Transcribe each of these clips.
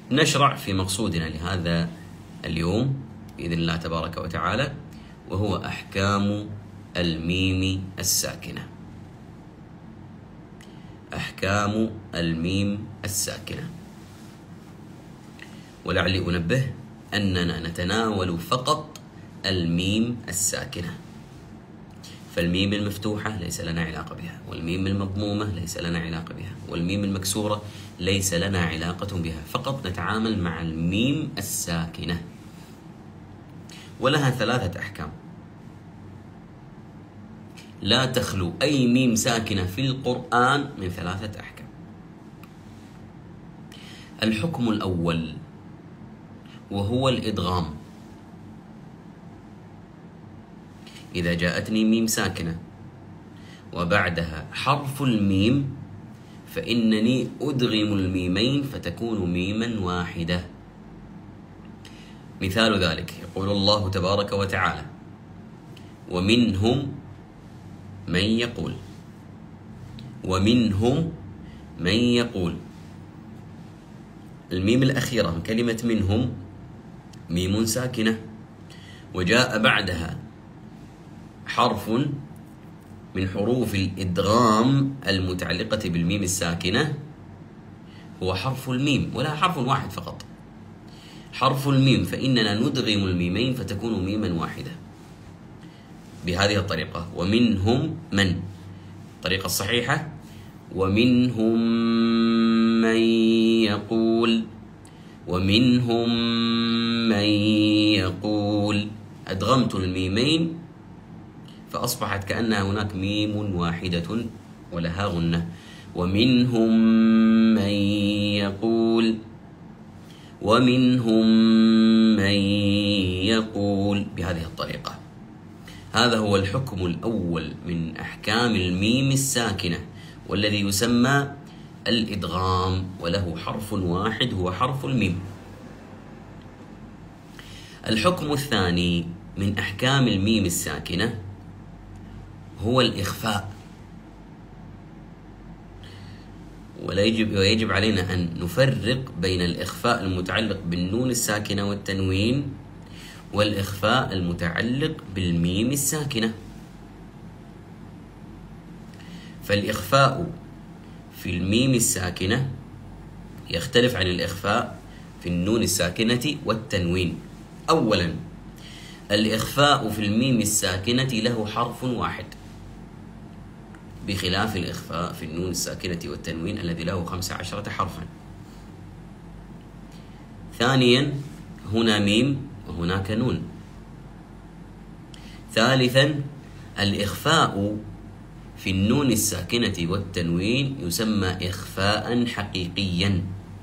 نشرع في مقصودنا لهذا اليوم بإذن الله تبارك وتعالى، وهو أحكام الميم الساكنة. أحكام الميم الساكنة. ولعلي أنبه أننا نتناول فقط الميم الساكنة، فالميم المفتوحة ليس لنا علاقة بها، والميم المضمومة ليس لنا علاقة بها، والميم المكسورة ليس لنا علاقة بها، فقط نتعامل مع الميم الساكنة، ولها 3 أحكام. لا تخلو أي ميم ساكنة في القرآن من 3 أحكام. الحكم الأول وهو الإدغام. إذا جاءتني ميم ساكنة وبعدها حرف الميم فإنني أدغم الميمين فتكون ميما واحدة. مثال ذلك يقول الله تبارك وتعالى: ومنهم من يقول. ومنهم من يقول. الميم الأخيرة من كلمة منهم ميم ساكنة، وجاء بعدها حرف من حروف الإدغام المتعلقة بالميم الساكنة، هو حرف الميم، ولا حرف واحد فقط، حرف الميم، فإننا ندغم الميمين فتكون ميما واحدة بهذه الطريقة: ومنهم من. الطريقة الصحيحة: ومنهم من يقول. ومنهم من يقول. أدغمت الميمين فأصبحت كأنها هناك ميم واحدة ولها غنة. ومنهم من يقول. ومنهم من يقول بهذه الطريقة. هذا هو الحكم الأول من أحكام الميم الساكنة، والذي يسمى الإدغام، وله حرف واحد هو حرف الميم. الحكم الثاني من أحكام الميم الساكنة هو الإخفاء. ويجب علينا أن نفرق بين الإخفاء المتعلق بالنون الساكنة والتنوين والإخفاء المتعلق بالميم الساكنة. فالإخفاء في الميم الساكنة يختلف عن الإخفاء في النون الساكنة والتنوين. أولا، الإخفاء في الميم الساكنة له حرف واحد، بخلاف الإخفاء في النون الساكنة والتنوين الذي له 15 حرفا. ثانيا، هنا ميم وهناك نون. ثالثا، الإخفاء في النون الساكنة والتنوين يسمى إخفاء حقيقيا،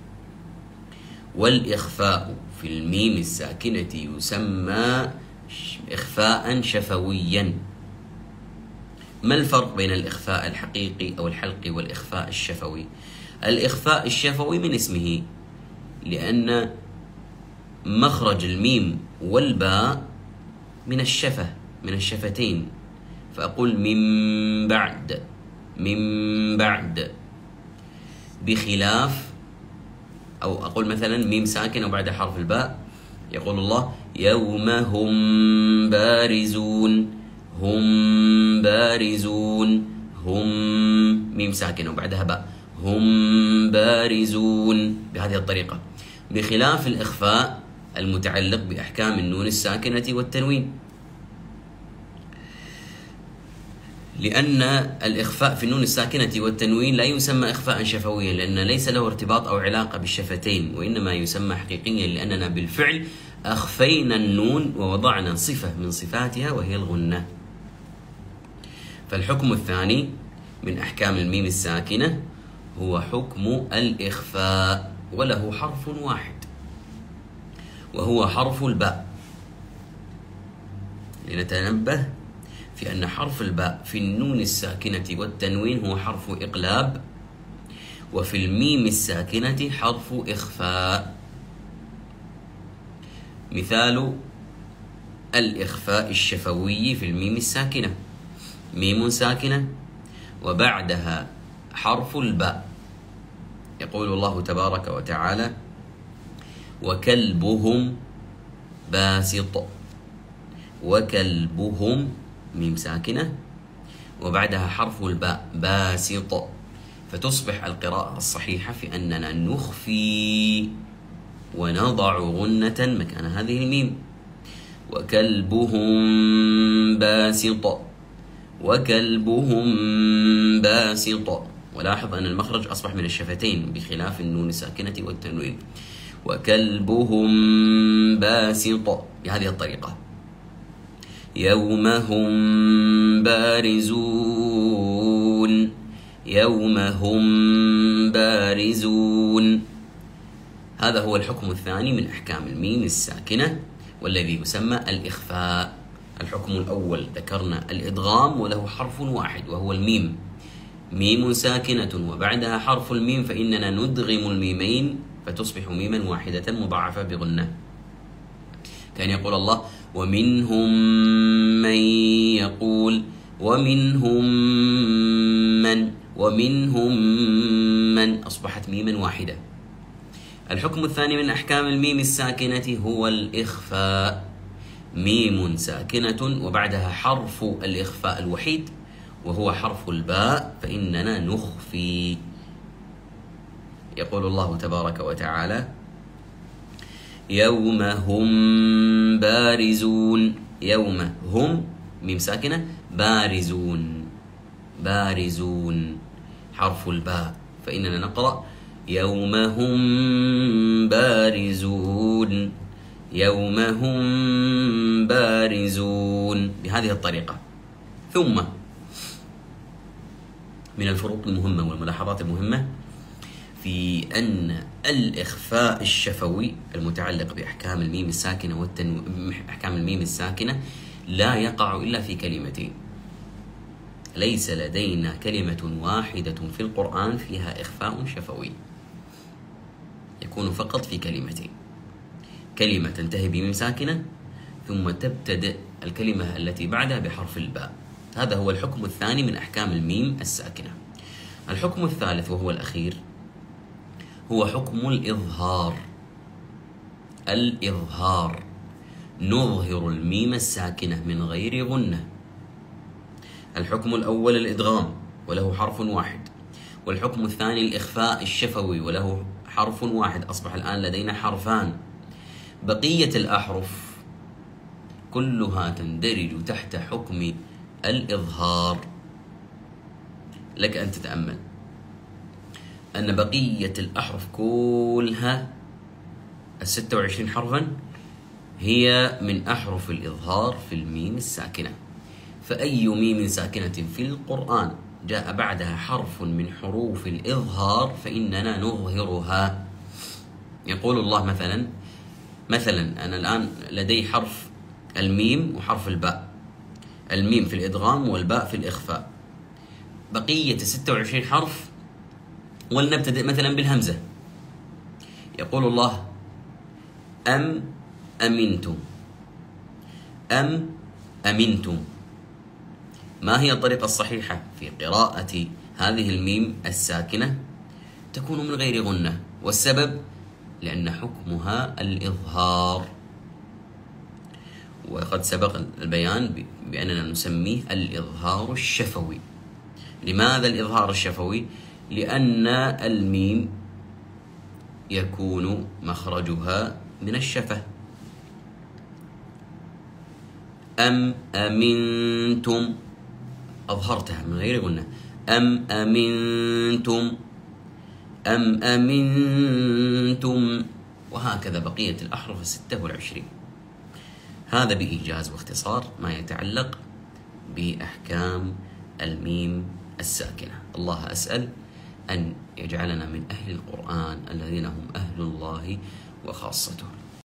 والإخفاء في الميم الساكنة يسمى إخفاء شفويا. ما الفرق بين الإخفاء الحقيقي أو الحلقي والإخفاء الشفوي؟ الإخفاء الشفوي من اسمه، لأن مخرج الميم والباء من الشفة، من الشفتين، فأقول من بعد، من بعد، بخلاف أو أقول مثلا ميم ساكن وبعد حرف الباء، يقول الله: يوم هم بارزون. هم بارزون. هم ميم ساكن وبعدها باء، هم بارزون، بهذه الطريقة، بخلاف الإخفاء المتعلق بأحكام النون الساكنة والتنوين. لأن الإخفاء في النون الساكنة والتنوين لا يسمى إخفاء شفويا، لأن ليس له ارتباط أو علاقة بالشفتين، وإنما يسمى حقيقيا لأننا بالفعل أخفينا النون ووضعنا صفة من صفاتها وهي الغنة. فالحكم الثاني من أحكام الميم الساكنة هو حكم الإخفاء، وله حرف واحد وهو حرف الباء. لنتنبه في أن حرف الباء في النون الساكنة والتنوين هو حرف إقلاب، وفي الميم الساكنة حرف إخفاء. مثال الإخفاء الشفوي في الميم الساكنة: ميم ساكنة وبعدها حرف الباء. يقول الله تبارك وتعالى: وكلبهم باسط. وكلبهم ميم ساكنة وبعدها حرف الباء باسط، فتصبح القراءة الصحيحة في أننا نخفي ونضع غنة مكان هذه الميم. وكلبهم باسط، وكلبهم باسط. ولاحظ أن المخرج أصبح من الشفتين بخلاف النون الساكنة والتنوين. وكلبهم باسط بهذه الطريقة. يوم هم بارزون، يوم هم بارزون. هذا هو الحكم الثاني من أحكام الميم الساكنة والذي يسمى الإخفاء. الحكم الأول ذكرنا الإدغام وله حرف واحد وهو الميم، ميم ساكنة وبعدها حرف الميم، فإننا ندغم الميمين فتصبح ميما واحدة مضاعفة بغنة. كان يقول الله ومنهم من يقول، ومنهم من أصبحت ميما واحدة. الحكم الثاني من أحكام الميم الساكنة هو الإخفاء، ميم ساكنة وبعدها حرف الإخفاء الوحيد وهو حرف الباء، فإننا نخفي. يقول الله تبارك وتعالى يوم هم بارزون، يوم هم ميم ساكنة بارزون، بارزون حرف الباء، فإننا نقرأ يوم هم بارزون، يوم هم بارزون بهذه الطريقة. ثم من الفروق المهمة والملاحظات المهمة في أن الإخفاء الشفوي المتعلق بأحكام الميم الساكنة أحكام الميم الساكنة لا يقع إلا في كلمتين. ليس لدينا كلمة واحدة في القرآن فيها إخفاء شفوي، يكون فقط في كلمتين. كلمة تنتهي بميم ساكنة ثم تبتدئ الكلمة التي بعدها بحرف الباء. هذا هو الحكم الثاني من أحكام الميم الساكنة. الحكم الثالث وهو الأخير هو حكم الإظهار. الإظهار نظهر الميم الساكنة من غير غنة. الحكم الأول الإدغام وله حرف واحد، والحكم الثاني الإخفاء الشفوي وله حرف واحد. أصبح الآن لدينا حرفان. بقية الأحرف كلها تندرج تحت حكم الإظهار. لك أن تتأمل أن بقية الأحرف كلها 26 حرفا هي من أحرف الإظهار في الميم الساكنة. فأي ميم ساكنة في القرآن جاء بعدها حرف من حروف الإظهار فإننا نظهرها. يقول الله مثلا أنا الآن لدي حرف الميم وحرف الباء، الميم في الإدغام والباء في الإخفاء. بقية 26 حرف ولنبتدئ مثلا بالهمزة. يقول الله أم أمنتم، أم أمنتم. ما هي الطريقة الصحيحة في قراءة هذه الميم الساكنة؟ تكون من غير غنة، والسبب لأن حكمها الإظهار، وقد سبق البيان بأننا نسميه الإظهار الشفوي. لماذا الإظهار الشفوي؟ لأن الميم يكون مخرجها من الشفة. أم أمنتم أظهرتها من غير غنة. أم أمنتم، أم أمنتم، وهكذا بقية الأحرف 26. هذا بإيجاز واختصار ما يتعلق بأحكام الميم الساكنة. الله أسأل أن يجعلنا من أهل القرآن الذين هم أهل الله وخاصته.